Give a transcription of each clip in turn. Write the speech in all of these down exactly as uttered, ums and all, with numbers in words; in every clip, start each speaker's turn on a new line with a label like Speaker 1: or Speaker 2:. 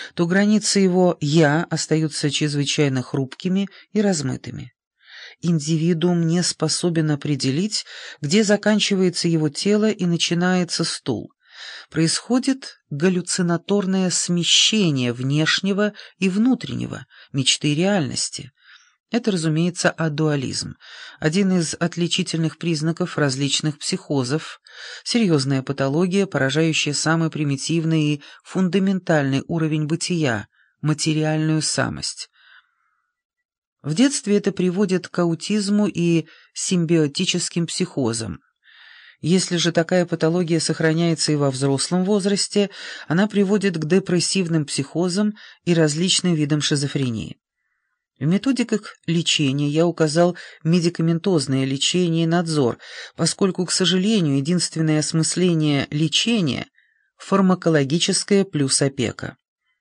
Speaker 1: то границы его «я» остаются чрезвычайно хрупкими и размытыми. Индивидуум не способен определить, где заканчивается его тело и начинается стул. Происходит галлюцинаторное смещение внешнего и внутреннего, мечты и реальности. Это, разумеется, адуализм, один из отличительных признаков различных психозов, серьезная патология, поражающая самый примитивный и фундаментальный уровень бытия, материальную самость. В детстве это приводит к аутизму и симбиотическим психозам. Если же такая патология сохраняется и во взрослом возрасте, она приводит к депрессивным психозам и различным видам шизофрении. В методиках лечения я указал медикаментозное лечение и надзор, поскольку, к сожалению, единственное осмысление лечения – фармакологическое плюс опека.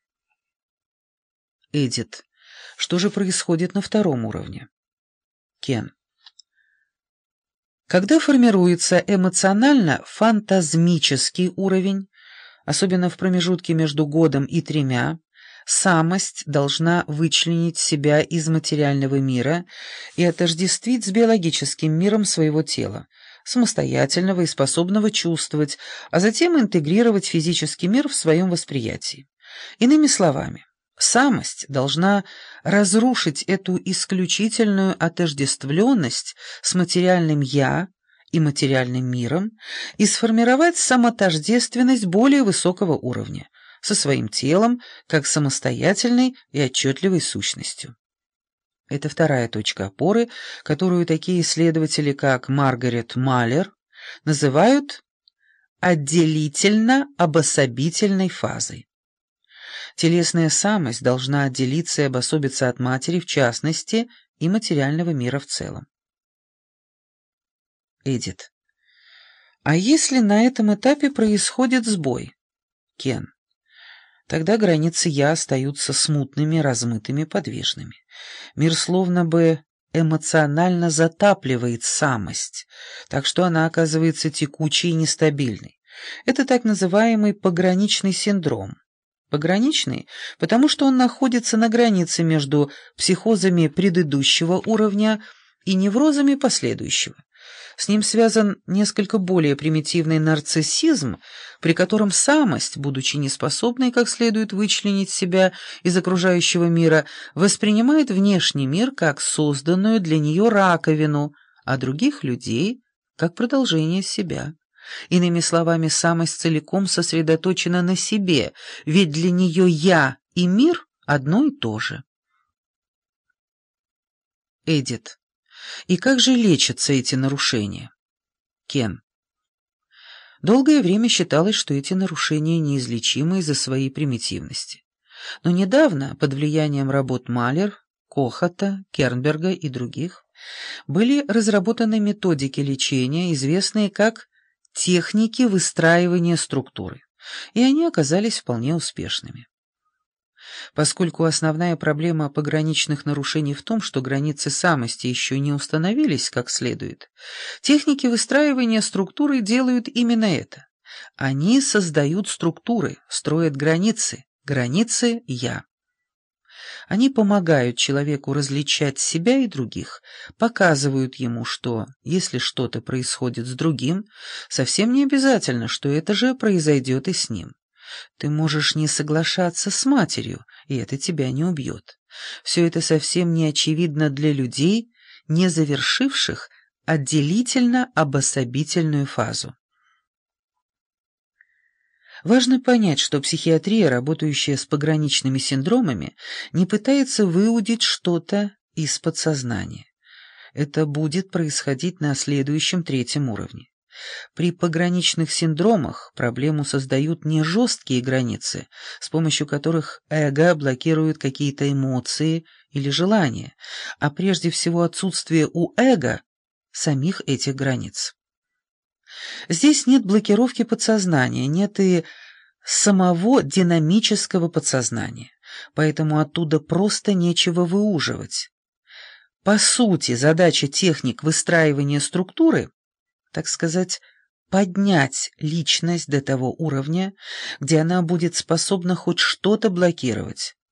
Speaker 1: Эдит. Что же происходит на втором уровне? Кен. Когда формируется эмоционально-фантазмический уровень, особенно в промежутке между годом и тремя, самость должна вычленить себя из материального мира и отождествить с биологическим миром своего тела, самостоятельного и способного чувствовать, а затем интегрировать физический мир в своем восприятии. Иными словами, самость должна разрушить эту исключительную отождествленность с материальным «я» и материальным миром и сформировать самотождественность более высокого уровня, со своим телом, как самостоятельной и отчетливой сущностью. Это вторая точка опоры, которую такие исследователи, как Маргарет Маллер, называют отделительно-обособительной фазой. Телесная самость должна отделиться и обособиться от матери, в частности, и материального мира в целом. Эдит. А если на этом этапе происходит сбой? Кен. Тогда границы «я» остаются смутными, размытыми, подвижными. Мир словно бы эмоционально затапливает самость, так что она оказывается текучей и нестабильной. Это так называемый пограничный синдром. Пограничный, потому что он находится на границе между психозами предыдущего уровня и неврозами последующего. С ним связан несколько более примитивный нарциссизм, при котором самость, будучи неспособной как следует вычленить себя из окружающего мира, воспринимает внешний мир как созданную для нее раковину, а других людей как продолжение себя. Иными словами, самость целиком сосредоточена на себе, ведь для нее «я» и мир одно и то же. Эдит. И как же лечатся эти нарушения? Кен. Долгое время считалось, что эти нарушения неизлечимы из-за своей примитивности. Но недавно, под влиянием работ Маллер, Кохота, Кернберга и других, были разработаны методики лечения, известные как техники выстраивания структуры, и они оказались вполне успешными. Поскольку основная проблема пограничных нарушений в том, что границы самости еще не установились как следует, техники выстраивания структуры делают именно это. Они создают структуры, строят границы, границы «я». Они помогают человеку различать себя и других, показывают ему, что, если что-то происходит с другим, совсем не обязательно, что это же произойдет и с ним. Ты можешь не соглашаться с матерью, и это тебя не убьет. Все это совсем не очевидно для людей, не завершивших отделительно-обособительную фазу. Важно понять, что психиатрия, работающая с пограничными синдромами, не пытается выудить что-то из подсознания. Это будет происходить на следующем третьем уровне. При пограничных синдромах проблему создают не жесткие границы, с помощью которых эго блокирует какие-то эмоции или желания, а прежде всего отсутствие у эго самих этих границ. Здесь нет блокировки подсознания, нет и самого динамического подсознания, поэтому оттуда просто нечего выуживать. По сути, задача техник выстраивания структуры, так сказать, поднять личность до того уровня, где она будет способна хоть что-то блокировать.